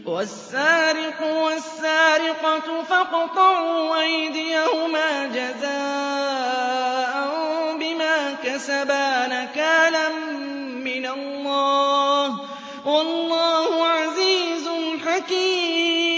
وَالسَّارِقُ وَالسَّارِقَةُ فَاقْطَعُوا أَيْدِيَهُمَا جَزَاءً بِمَا كَسَبَا نَكَالًا مِّنَ اللَّهِ ۗ وَاللَّهُ عَزِيزٌ حَكِيمٌ